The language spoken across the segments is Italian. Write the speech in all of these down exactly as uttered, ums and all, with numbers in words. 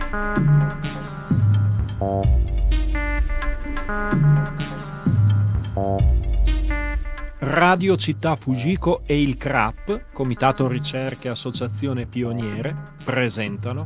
Radio Città Fujiko e il C R A P, Comitato Ricerche Associazione Pioniere, presentano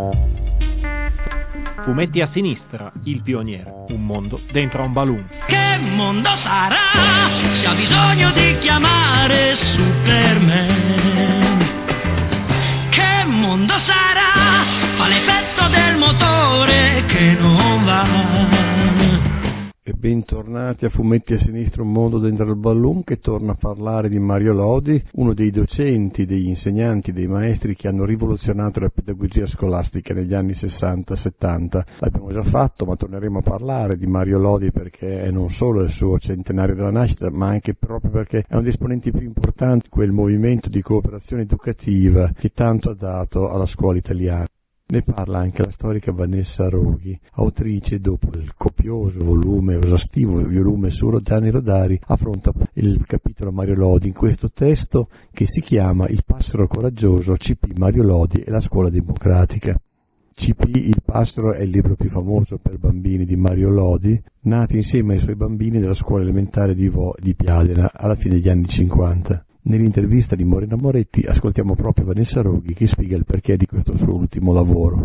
Fumetti a sinistra, il pioniere, un mondo dentro a un balloon. Che mondo sarà se ha bisogno di chiamare Superman? Che mondo sarà? Fa l'effetto del motore che non va. E bentornati a Fumetti a sinistra, un mondo dentro il balloon, che torna a parlare di Mario Lodi, uno dei docenti, degli insegnanti, dei maestri che hanno rivoluzionato la pedagogia scolastica negli anni sessanta settanta. L'abbiamo già fatto, ma torneremo a parlare di Mario Lodi perché è non solo il suo centenario della nascita, ma anche proprio perché è uno dei esponenti più importanti di quel movimento di cooperazione educativa che tanto ha dato alla scuola italiana. Ne parla anche la storica Vanessa Roghi, autrice. Dopo il copioso volume, esaustivo volume su Gianni Rodari, affronta il capitolo Mario Lodi in questo testo che si chiama Il passero coraggioso, C P Mario Lodi e la scuola democratica. C P Il passero è il libro più famoso per bambini di Mario Lodi, nato insieme ai suoi bambini della scuola elementare di Vo di Piadena alla fine degli anni cinquanta. Nell'intervista di Morena Moretti ascoltiamo proprio Vanessa Roghi che spiega il perché di questo suo ultimo lavoro.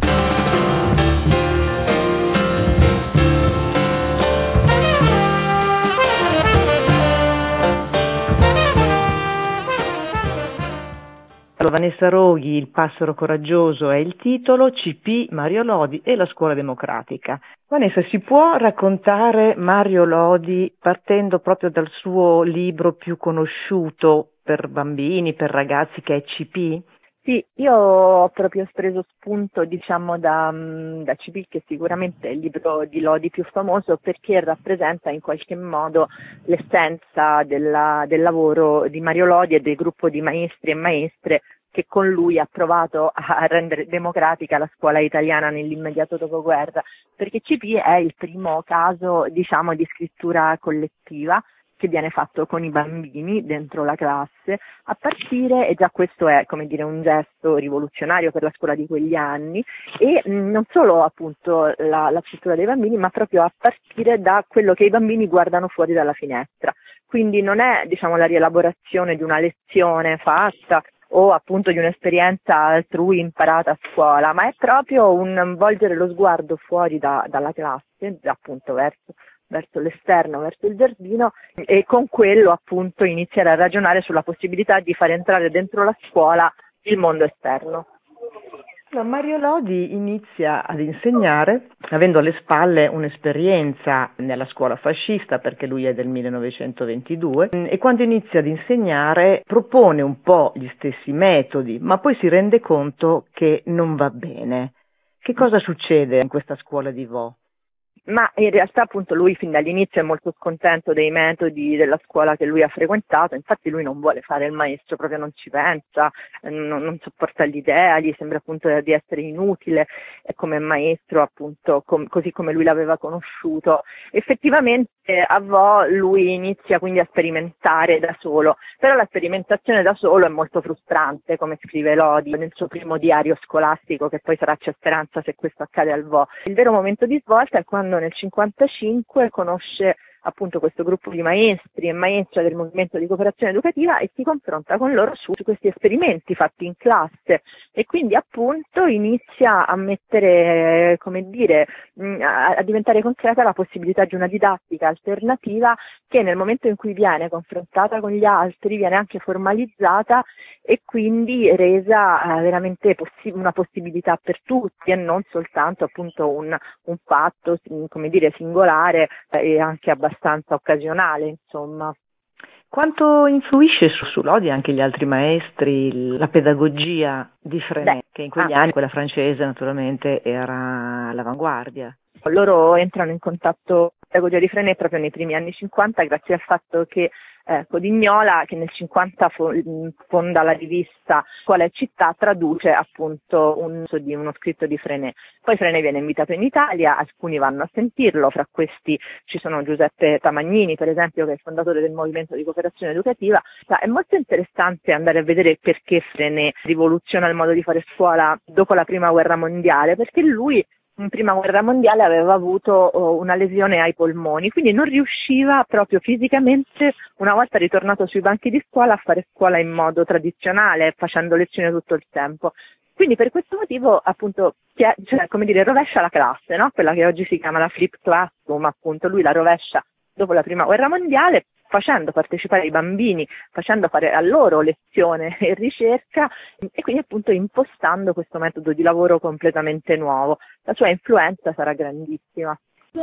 Allora, Vanessa Roghi, Il passero coraggioso è il titolo, C P Mario Lodi e la scuola democratica. Vanessa, si può raccontare Mario Lodi partendo proprio dal suo libro più conosciuto per bambini, per ragazzi, che è C P? Sì, io ho proprio preso spunto, diciamo, da, da C P, che sicuramente è il libro di Lodi più famoso perché rappresenta in qualche modo l'essenza della, del lavoro di Mario Lodi e del gruppo di maestri e maestre che con lui ha provato a rendere democratica la scuola italiana nell'immediato dopoguerra, perché C P è il primo caso, diciamo, di scrittura collettiva che viene fatto con i bambini dentro la classe, a partire, e già questo è, come dire, un gesto rivoluzionario per la scuola di quegli anni, e mh, non solo appunto la, la scrittura dei bambini, ma proprio a partire da quello che i bambini guardano fuori dalla finestra. Quindi non è, diciamo, la rielaborazione di una lezione fatta o appunto di un'esperienza altrui imparata a scuola, ma è proprio un volgere lo sguardo fuori da, dalla classe, appunto verso verso l'esterno, verso il giardino, e con quello appunto iniziare a ragionare sulla possibilità di far entrare dentro la scuola il mondo esterno. No, Mario Lodi inizia ad insegnare avendo alle spalle un'esperienza nella scuola fascista, perché lui è del millenovecentoventidue, e quando inizia ad insegnare propone un po' gli stessi metodi, ma poi si rende conto che non va bene. Che cosa succede in questa scuola di Vo? Ma in realtà appunto lui fin dall'inizio è molto scontento dei metodi della scuola che lui ha frequentato, infatti lui non vuole fare il maestro, proprio non ci pensa, non, non sopporta l'idea, gli sembra appunto di essere inutile come maestro, appunto com- così come lui l'aveva conosciuto. Effettivamente a Vo lui inizia quindi a sperimentare da solo, però la sperimentazione da solo è molto frustrante, come scrive Lodi nel suo primo diario scolastico, che poi sarà C'è speranza se questo accade al Vo. Il vero momento di svolta è quando nel cinquantacinque conosce appunto questo gruppo di maestri e maestre del movimento di cooperazione educativa e si confronta con loro su, su questi esperimenti fatti in classe, e quindi appunto inizia a mettere, come dire, a, a diventare concreta la possibilità di una didattica alternativa che nel momento in cui viene confrontata con gli altri viene anche formalizzata e quindi resa eh, veramente possi- una possibilità per tutti e non soltanto appunto un, un fatto, come dire, singolare eh, e anche abbastanza occasionale, insomma. Quanto influisce su, su Lodi anche gli altri maestri la pedagogia di Freinet, che in quegli ah, anni, quella francese naturalmente, era all'avanguardia? Loro entrano in contatto con la pedagogia di Freinet proprio nei primi anni cinquanta grazie al fatto che eh, Codignola, che nel cinquanta fo- fonda la rivista Scuola e Città, traduce appunto un, di uno scritto di Freinet. Poi Freinet viene invitato in Italia, alcuni vanno a sentirlo, fra questi ci sono Giuseppe Tamagnini, per esempio, che è il fondatore del Movimento di Cooperazione Educativa. È molto interessante andare a vedere perché Freinet rivoluziona il modo di fare scuola dopo la Prima Guerra Mondiale, perché lui in Prima Guerra Mondiale aveva avuto una lesione ai polmoni, quindi non riusciva proprio fisicamente, una volta ritornato sui banchi di scuola, a fare scuola in modo tradizionale, facendo lezioni tutto il tempo. Quindi per questo motivo, appunto, cioè, come dire, rovescia la classe, no? Quella che oggi si chiama la flip classroom, appunto, lui la rovescia dopo la Prima Guerra Mondiale, facendo partecipare i bambini, facendo fare a loro lezione e ricerca, e quindi appunto impostando questo metodo di lavoro completamente nuovo. La sua influenza sarà grandissima.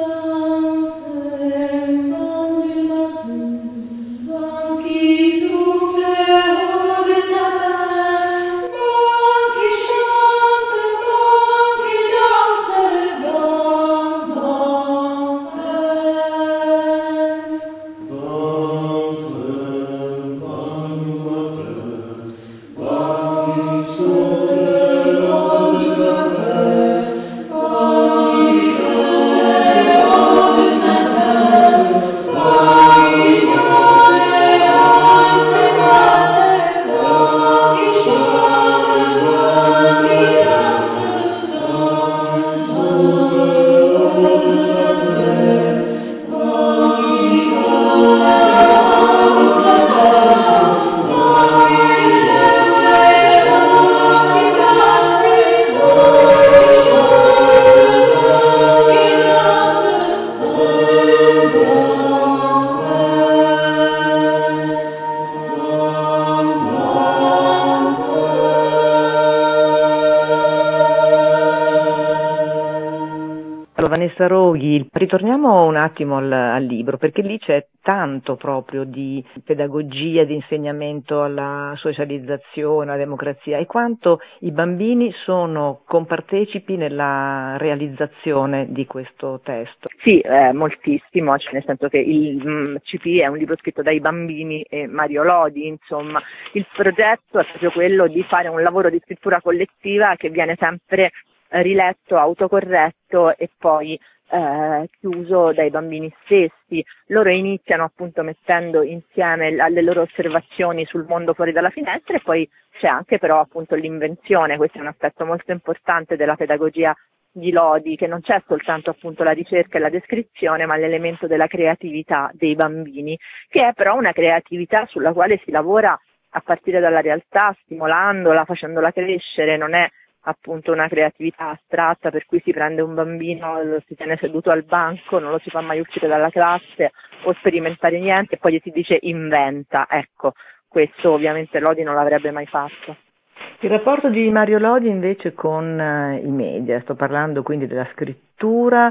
Vanessa Roghi, ritorniamo un attimo al, al libro, perché lì c'è tanto proprio di pedagogia, di insegnamento alla socializzazione, alla democrazia, e quanto i bambini sono compartecipi nella realizzazione di questo testo. Sì, eh, moltissimo, cioè nel senso che il mm, C P è un libro scritto dai bambini e Mario Lodi, insomma, il progetto è proprio quello di fare un lavoro di scrittura collettiva che viene sempre riletto, autocorretto e poi eh, chiuso dai bambini stessi. Loro iniziano appunto mettendo insieme le loro osservazioni sul mondo fuori dalla finestra, e poi c'è anche però appunto l'invenzione. Questo è un aspetto molto importante della pedagogia di Lodi, che non c'è soltanto appunto la ricerca e la descrizione, ma l'elemento della creatività dei bambini, che è però una creatività sulla quale si lavora a partire dalla realtà, stimolandola, facendola crescere. Non è appunto una creatività astratta per cui si prende un bambino, lo si tiene seduto al banco, non lo si fa mai uscire dalla classe o sperimentare niente e poi gli si dice inventa. Ecco, questo ovviamente Lodi non l'avrebbe mai fatto. Il rapporto di Mario Lodi invece con uh, i media, sto parlando quindi della scrittura,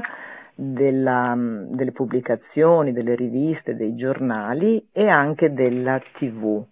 della, delle pubblicazioni, delle riviste, dei giornali e anche della tivù.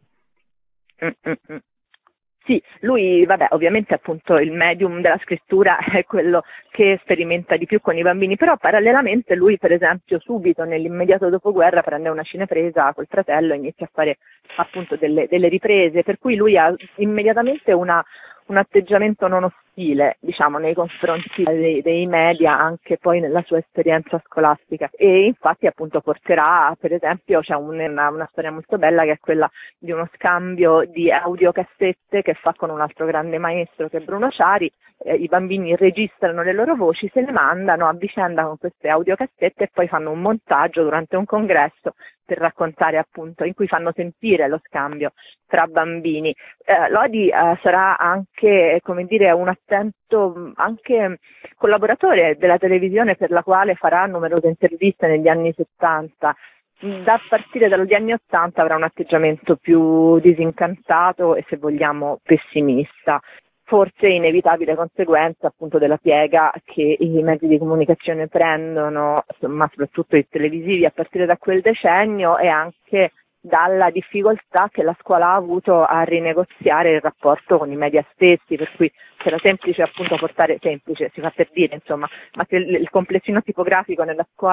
Mm-mm. Sì, lui, vabbè, ovviamente appunto il medium della scrittura è quello che sperimenta di più con i bambini, però parallelamente lui, per esempio, subito nell'immediato dopoguerra prende una cinepresa col fratello e inizia a fare appunto delle, delle riprese, per cui lui ha immediatamente una, un atteggiamento non ostile, diciamo, nei confronti dei, dei media, anche poi nella sua esperienza scolastica, e infatti appunto porterà, per esempio, c'è una, una storia molto bella che è quella di uno scambio di audiocassette che fa con un altro grande maestro che è Bruno Ciari. Eh, i bambini registrano le loro voci, se le mandano a vicenda con queste audiocassette e poi fanno un montaggio durante un congresso per raccontare appunto, in cui fanno sentire lo scambio tra bambini. Eh, Lodi eh, sarà anche, come dire, un attento anche collaboratore della televisione, per la quale farà numerose interviste negli anni settanta. Da partire dagli anni ottanta avrà un atteggiamento più disincantato e, se vogliamo, pessimista. Forse inevitabile conseguenza appunto della piega che i mezzi di comunicazione prendono, ma soprattutto i televisivi, a partire da quel decennio, e anche dalla difficoltà che la scuola ha avuto a rinegoziare il rapporto con i media stessi, per cui era semplice appunto portare, semplice si fa per dire insomma, ma che il, il complessino tipografico nella scuola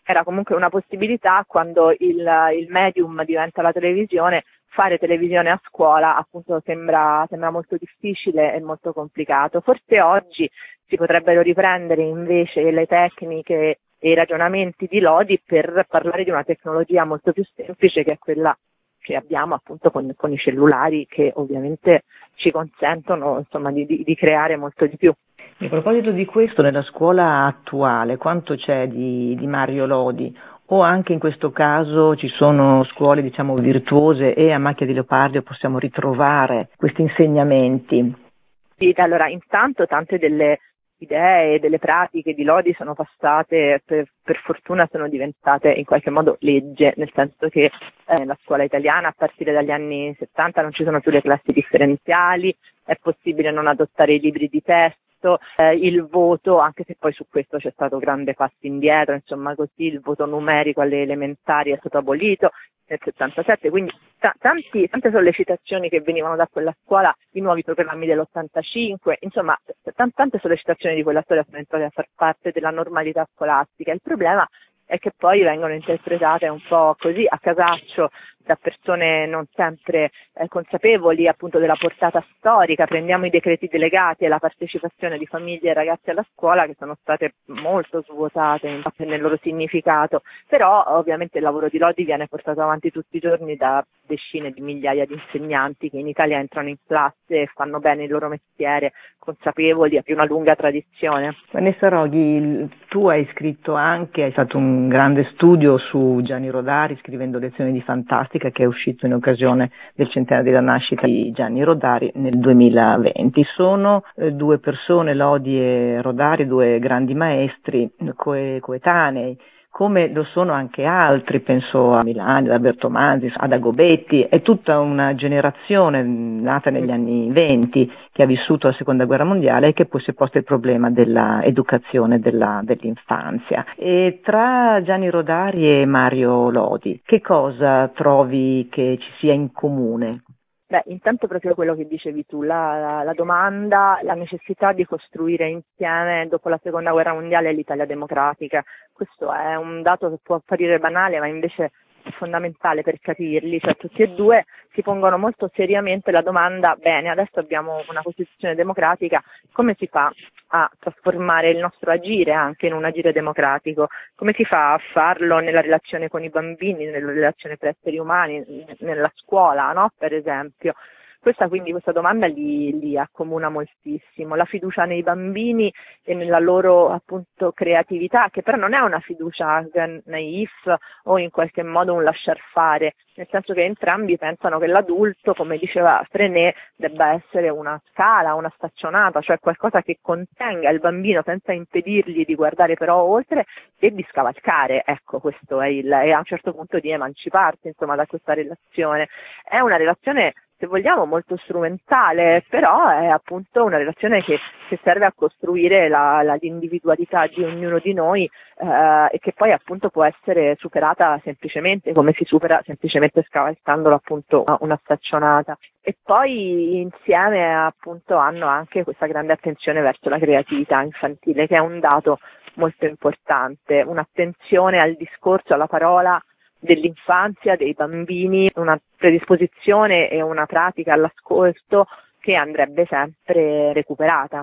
era comunque una possibilità quando il, il medium diventa la televisione. Fare televisione a scuola appunto sembra, sembra molto difficile e molto complicato. Forse oggi si potrebbero riprendere invece le tecniche e i ragionamenti di Lodi per parlare di una tecnologia molto più semplice, che è quella che abbiamo appunto con, con i cellulari, che ovviamente ci consentono insomma di, di, di creare molto di più. A proposito di questo, nella scuola attuale quanto c'è di, di Mario Lodi? O anche in questo caso ci sono scuole, diciamo, virtuose e a macchia di leopardo possiamo ritrovare questi insegnamenti? Sì, allora, intanto tante delle idee, delle pratiche di Lodi sono passate, per, per fortuna sono diventate in qualche modo legge, nel senso che eh, nella scuola italiana a partire dagli anni settanta non ci sono più le classi differenziali, è possibile non adottare i libri di testo, eh, il voto, anche se poi su questo c'è stato grande passo indietro, insomma così il voto numerico alle elementari è stato abolito nel settantasette, quindi t- tanti, tante sollecitazioni che venivano da quella scuola, i nuovi programmi dell'ottantacinque, insomma t- tante sollecitazioni di quella storia sono entrate a far parte della normalità scolastica. Il problema è che poi vengono interpretate un po' così a casaccio da persone non sempre eh, consapevoli appunto della portata storica. Prendiamo i decreti delegati e la partecipazione di famiglie e ragazzi alla scuola, che sono state molto svuotate nel loro significato, però ovviamente il lavoro di Lodi viene portato avanti tutti i giorni da decine di migliaia di insegnanti che in Italia entrano in classe e fanno bene il loro mestiere, consapevoli, di una lunga tradizione. Vanessa Roghi, tu hai scritto anche, hai fatto un grande studio su Gianni Rodari scrivendo Lezioni di Fantastica, che è uscito in occasione del centenario della nascita di Gianni Rodari nel duemilaventi. Sono eh, due persone, Lodi e Rodari, due grandi maestri coe- coetanei, come lo sono anche altri, penso a Milani, ad Alberto Manzi, ad Agobetti. È tutta una generazione nata negli anni venti che ha vissuto la seconda guerra mondiale e che poi si è posto il problema dell'educazione della, dell'infanzia. E tra Gianni Rodari e Mario Lodi, che cosa trovi che ci sia in comune? Beh, intanto proprio quello che dicevi tu, la, la, la domanda, la necessità di costruire insieme dopo la seconda guerra mondiale l'Italia democratica. Questo è un dato che può apparire banale, ma invece è fondamentale per capirli, cioè tutti e due si pongono molto seriamente la domanda: bene, adesso abbiamo una Costituzione democratica, come si fa a trasformare il nostro agire anche in un agire democratico? Come si fa a farlo nella relazione con i bambini, nella relazione tra esseri umani, nella scuola, no? Per esempio. Questa quindi questa domanda li, li accomuna moltissimo, la fiducia nei bambini e nella loro appunto creatività, che però non è una fiducia naif o in qualche modo un lasciar fare, nel senso che entrambi pensano che l'adulto, come diceva Frenet, debba essere una scala, una staccionata, cioè qualcosa che contenga il bambino senza impedirgli di guardare però oltre e di scavalcare, ecco, questo è il, e a un certo punto di emanciparsi insomma da questa relazione. È una relazione, se vogliamo, molto strumentale, però è appunto una relazione che, che serve a costruire la, la, l'individualità di ognuno di noi eh, e che poi appunto può essere superata semplicemente come si supera semplicemente scavalcandolo appunto una staccionata. E poi insieme appunto hanno anche questa grande attenzione verso la creatività infantile, che è un dato molto importante, un'attenzione al discorso, alla parola dell'infanzia, dei bambini, una predisposizione e una pratica all'ascolto che andrebbe sempre recuperata.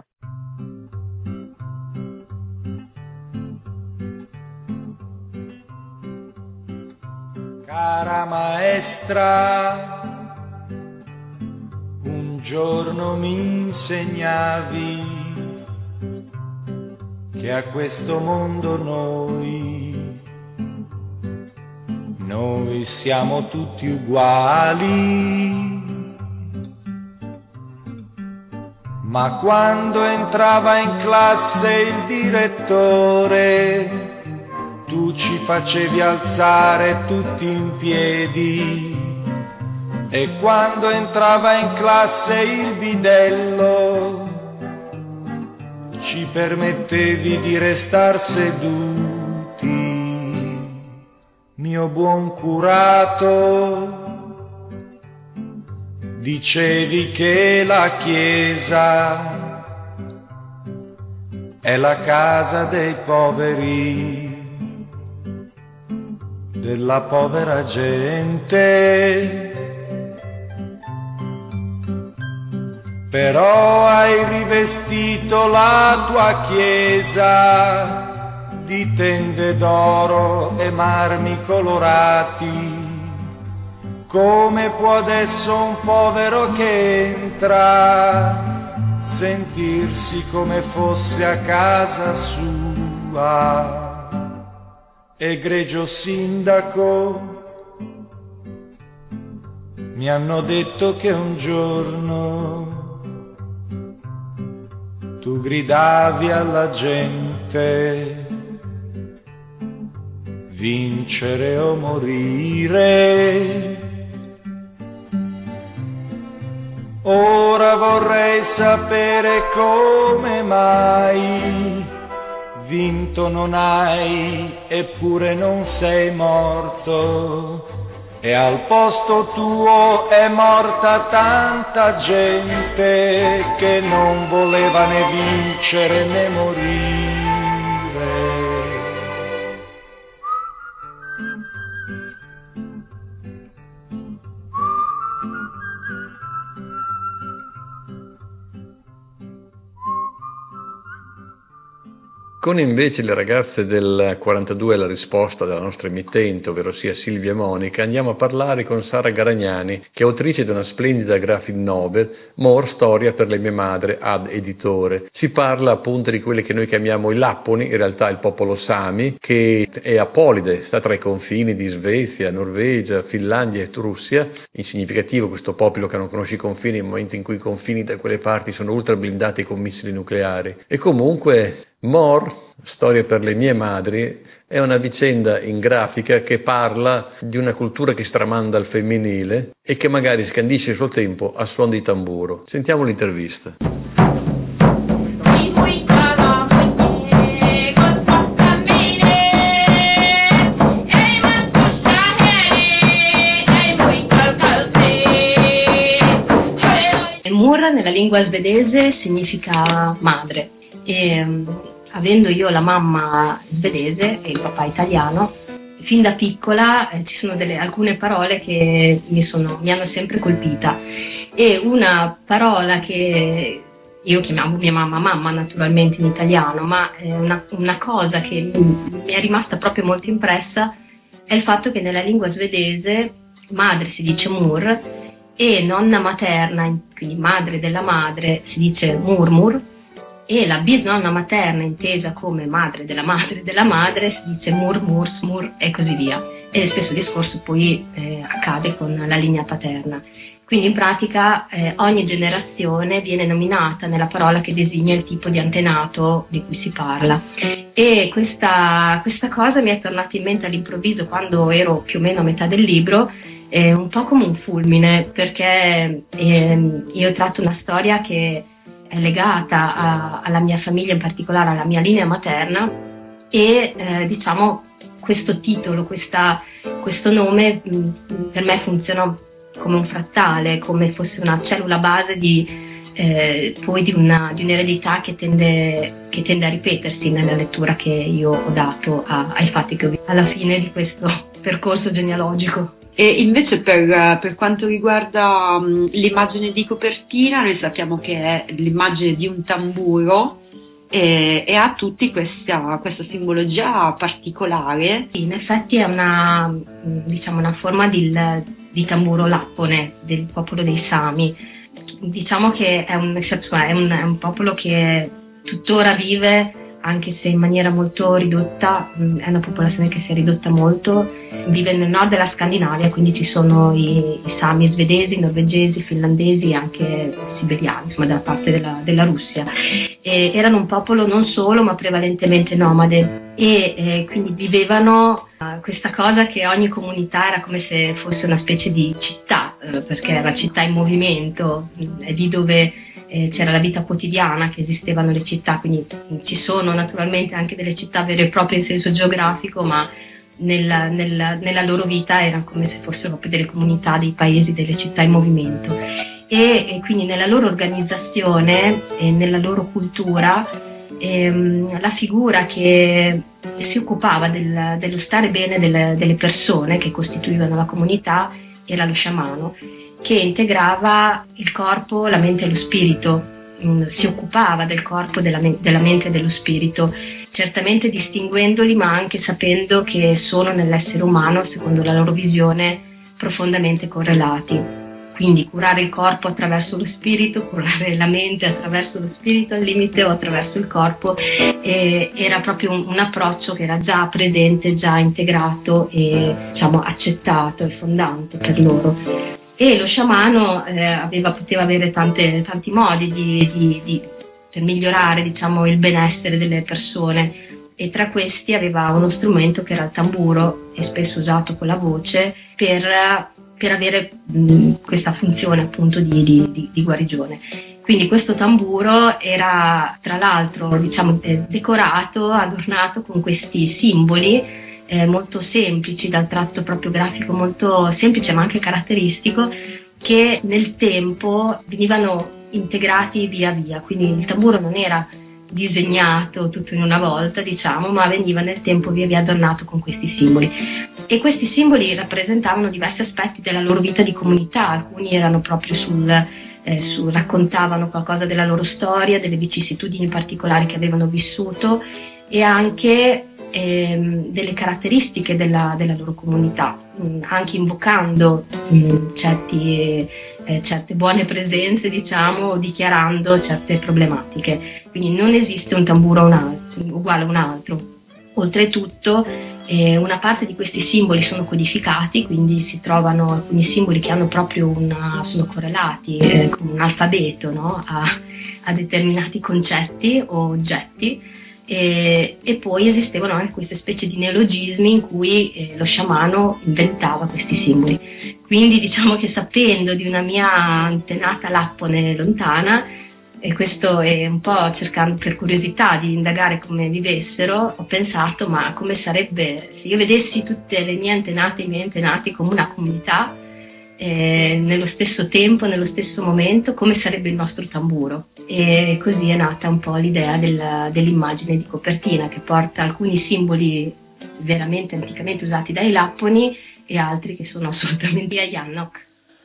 Cara maestra, un giorno mi insegnavi che a questo mondo noi Noi siamo tutti uguali, ma quando entrava in classe il direttore, tu ci facevi alzare tutti in piedi, e quando entrava in classe il bidello, ci permettevi di restar seduti. Mio buon curato, dicevi che la Chiesa è la casa dei poveri, della povera gente. Però hai rivestito la tua chiesa di tende d'oro e marmi colorati. Come può adesso un povero che entra sentirsi come fosse a casa sua? Egregio sindaco, mi hanno detto che un giorno tu gridavi alla gente: vincere o morire. Ora vorrei sapere come mai vinto non hai, eppure non sei morto, e al posto tuo è morta tanta gente che non voleva né vincere né morire. Con invece le ragazze del quarantadue la risposta della nostra emittente, ovvero sia Silvia e Monica, andiamo a parlare con Sara Garagnani, che è autrice di una splendida graphic novel, More, storia per le mie madre, ad editore. Si parla appunto di quelli che noi chiamiamo i Lapponi, in realtà il popolo Sami, che è apolide, sta tra i confini di Svezia, Norvegia, Finlandia e Russia. In significativo questo popolo che non conosce i confini nel momento in cui i confini da quelle parti sono ultra blindati con missili nucleari. E comunque More, storia per le mie madri, è una vicenda in grafica che parla di una cultura che stramanda al femminile e che magari scandisce il suo tempo a suon di tamburo. Sentiamo l'intervista. Mur nella lingua svedese significa madre. E, avendo io la mamma svedese e il papà italiano, fin da piccola eh, ci sono delle, alcune parole che mi, sono, mi hanno sempre colpita, e una parola che io chiamavo mia mamma mamma naturalmente in italiano, ma eh, una, una cosa che mi, mi è rimasta proprio molto impressa è il fatto che nella lingua svedese madre si dice mur e nonna materna, quindi madre della madre, si dice murmur, e la bisnonna materna, intesa come madre della madre della madre, si dice mur, mur, smur e così via. E lo stesso discorso poi eh, accade con la linea paterna. Quindi in pratica eh, ogni generazione viene nominata nella parola che designa il tipo di antenato di cui si parla. E questa, questa cosa mi è tornata in mente all'improvviso quando ero più o meno a metà del libro, eh, un po' come un fulmine, perché eh, io tratto una storia che è legata a, alla mia famiglia, in particolare alla mia linea materna, e eh, diciamo questo titolo, questa, questo nome mh, per me funziona come un frattale, come fosse una cellula base di, eh, poi di, una, di un'eredità che tende, che tende a ripetersi nella lettura che io ho dato a, ai fatti che ho visto alla fine di questo percorso genealogico. E invece per, per quanto riguarda um, l'immagine di copertina, noi sappiamo che è l'immagine di un tamburo e, e ha tutti questa, questa simbologia particolare. In effetti è una, diciamo, una forma di, di tamburo lappone del popolo dei Sami. Diciamo che è un, è un, è un popolo che tuttora vive, anche se in maniera molto ridotta, è una popolazione che si è ridotta molto, vive nel nord della Scandinavia, quindi ci sono i, i Sami svedesi, norvegesi, finlandesi e anche siberiani, insomma dalla parte della, della Russia. E erano un popolo non solo ma prevalentemente nomade e eh, quindi vivevano uh, questa cosa che ogni comunità era come se fosse una specie di città, eh, perché era città in movimento, è lì dove Eh, c'era la vita quotidiana, che esistevano le città, quindi ci sono naturalmente anche delle città vere e proprie in senso geografico, ma nella, nella, nella loro vita era come se fossero proprio delle comunità, dei paesi, delle città in movimento, e, e quindi nella loro organizzazione e nella loro cultura E, um, la figura che si occupava del, dello stare bene delle, delle persone che costituivano la comunità era lo sciamano, che integrava il corpo, la mente e lo spirito, um, si occupava del corpo, della, della mente e dello spirito, certamente distinguendoli, ma anche sapendo che sono nell'essere umano, secondo la loro visione, profondamente correlati. Quindi curare il corpo attraverso lo spirito, curare la mente attraverso lo spirito al limite o attraverso il corpo, eh, era proprio un, un approccio che era già presente, già integrato e, diciamo, accettato e fondante per loro. E lo sciamano eh, aveva, poteva avere tante, tanti modi di, di, di, per migliorare, diciamo, il benessere delle persone, e tra questi aveva uno strumento che era il tamburo, e spesso usato con la voce per per avere mh, questa funzione appunto di, di, di guarigione. Quindi questo tamburo era tra l'altro, diciamo, eh, decorato, adornato con questi simboli eh, molto semplici, dal tratto proprio grafico molto semplice ma anche caratteristico, che nel tempo venivano integrati via via. Quindi il tamburo non era disegnato tutto in una volta, diciamo, ma veniva nel tempo via via adornato con questi simboli. E questi simboli rappresentavano diversi aspetti della loro vita di comunità. Alcuni erano proprio sul, eh, su, raccontavano qualcosa della loro storia, delle vicissitudini particolari che avevano vissuto, e anche ehm, delle caratteristiche della, della loro comunità, mh, anche invocando mh, certi, eh, certe buone presenze, diciamo, o dichiarando certe problematiche. Quindi non esiste un tamburo un altro, uguale a un altro. Oltretutto eh, una parte di questi simboli sono codificati, quindi si trovano alcuni simboli che hanno proprio una, sono correlati eh, con un alfabeto, no? a, a determinati concetti o oggetti, e, e poi esistevano anche queste specie di neologismi in cui eh, lo sciamano inventava questi simboli. Quindi diciamo che, sapendo di una mia antenata lappone lontana, e questo è un po' cercando per curiosità di indagare come vivessero, ho pensato: ma come sarebbe se io vedessi tutte le mie antenate e i miei antenati come una comunità, eh, nello stesso tempo, nello stesso momento, come sarebbe il nostro tamburo? E così è nata un po' l'idea del, dell'immagine di copertina, che porta alcuni simboli veramente anticamente usati dai lapponi e altri che sono assolutamente a Yannok.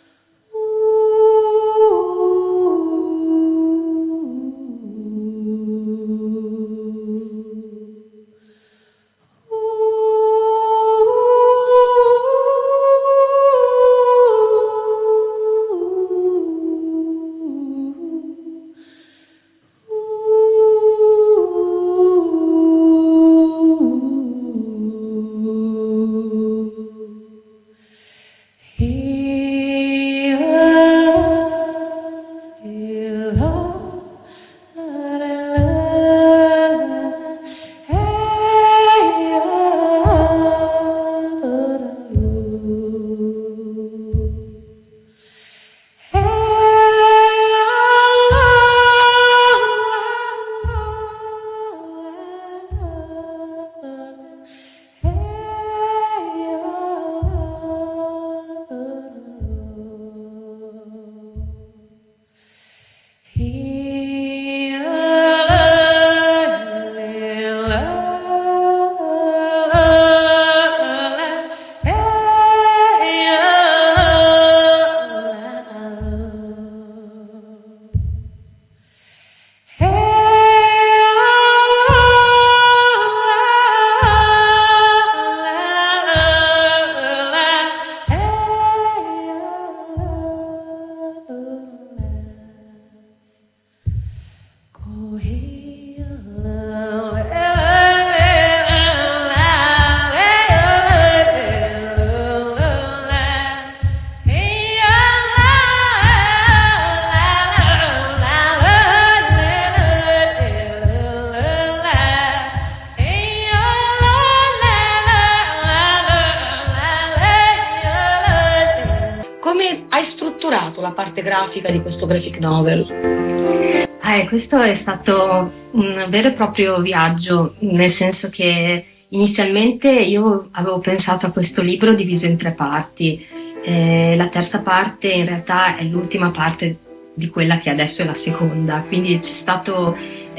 Grafica di questo graphic novel. Eh, questo è stato un vero e proprio viaggio, nel senso che inizialmente io avevo pensato a questo libro diviso in tre parti. Eh, la terza parte in realtà è l'ultima parte di quella che adesso è la seconda, quindi c'è stato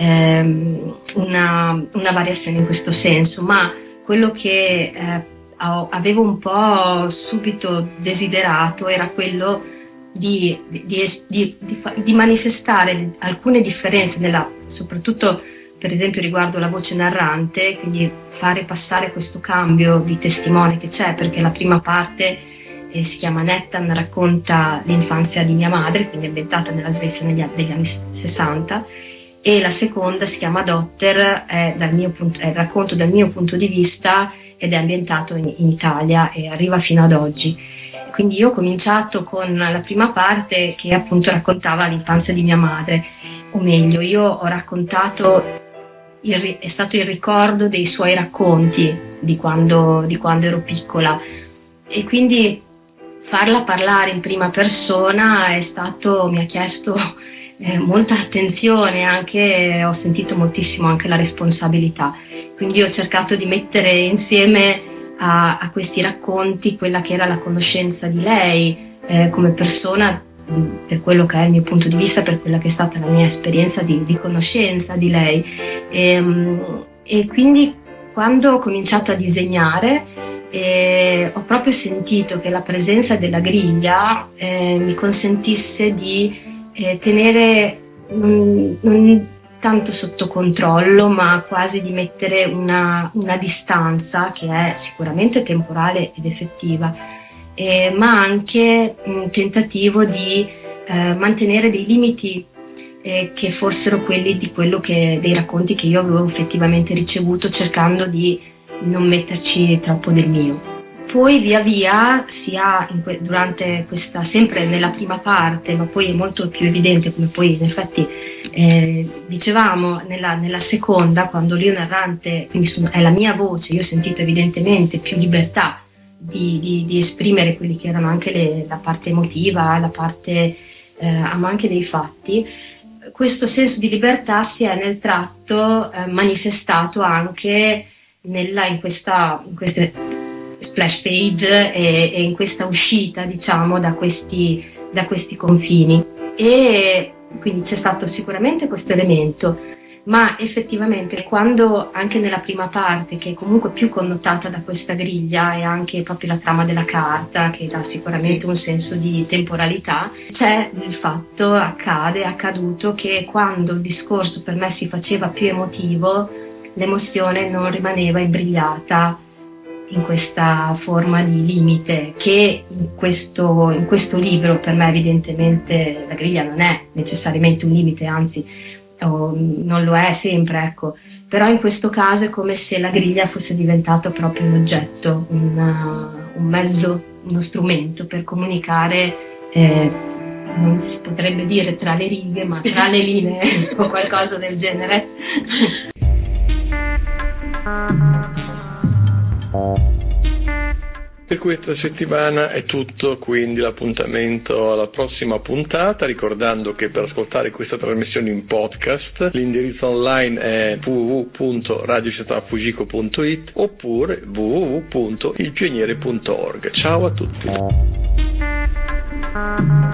ehm, una, una variazione in questo senso, ma quello che eh, avevo un po' subito desiderato era quello di, di, di, di, di manifestare alcune differenze, nella, soprattutto per esempio riguardo la voce narrante, quindi fare passare questo cambio di testimone che c'è, perché la prima parte eh, si chiama Nettan, racconta l'infanzia di mia madre, quindi ambientata nella Svezia negli, degli anni sessanta, e la seconda si chiama Dotter, è, dal mio punto, è il racconto dal mio punto di vista ed è ambientato in, in Italia e arriva fino ad oggi. Quindi io ho cominciato con la prima parte che appunto raccontava l'infanzia di mia madre, o meglio, io ho raccontato, il, è stato il ricordo dei suoi racconti di quando, di quando ero piccola, e quindi farla parlare in prima persona è stato, mi ha chiesto eh, molta attenzione, anche ho sentito moltissimo anche la responsabilità, quindi ho cercato di mettere insieme a, a questi racconti quella che era la conoscenza di lei eh, come persona, per quello che è il mio punto di vista, per quella che è stata la mia esperienza di, di conoscenza di lei, e, e quindi quando ho cominciato a disegnare eh, ho proprio sentito che la presenza della griglia eh, mi consentisse di eh, tenere non, non tanto sotto controllo, ma quasi di mettere una, una distanza che è sicuramente temporale ed effettiva, eh, ma anche un tentativo di eh, mantenere dei limiti eh, che fossero quelli di quello che, dei racconti che io avevo effettivamente ricevuto, cercando di non metterci troppo del mio. Poi via via, sia in que- durante questa, sempre nella prima parte, ma poi è molto più evidente, come poi in effetti eh, dicevamo nella, nella seconda, quando l'io narrante, quindi sono, è la mia voce, io ho sentito evidentemente più libertà di, di, di esprimere quelli che erano anche le, la parte emotiva, la parte eh, ma anche dei fatti. Questo senso di libertà si è nel tratto eh, manifestato anche nella, in questa, in queste splash page e, e in questa uscita, diciamo, da questi, da questi confini, e quindi c'è stato sicuramente questo elemento, ma effettivamente quando anche nella prima parte, che è comunque più connotata da questa griglia, e anche proprio la trama della carta che dà sicuramente un senso di temporalità, c'è il fatto, accade, è accaduto che quando il discorso per me si faceva più emotivo, l'emozione non rimaneva imbrigliata in questa forma di limite, che in questo, in questo libro per me evidentemente la griglia non è necessariamente un limite, anzi oh, non lo è sempre, ecco, però in questo caso è come se la griglia fosse diventato proprio un oggetto, una, un mezzo, uno strumento per comunicare, eh, non si potrebbe dire tra le righe, ma tra le linee o qualcosa del genere. Per questa settimana è tutto, quindi l'appuntamento alla prossima puntata, ricordando che per ascoltare questa trasmissione in podcast l'indirizzo online è w w w punto radio città fugico punto i t oppure w w w punto il pioniere punto org. Ciao a tutti.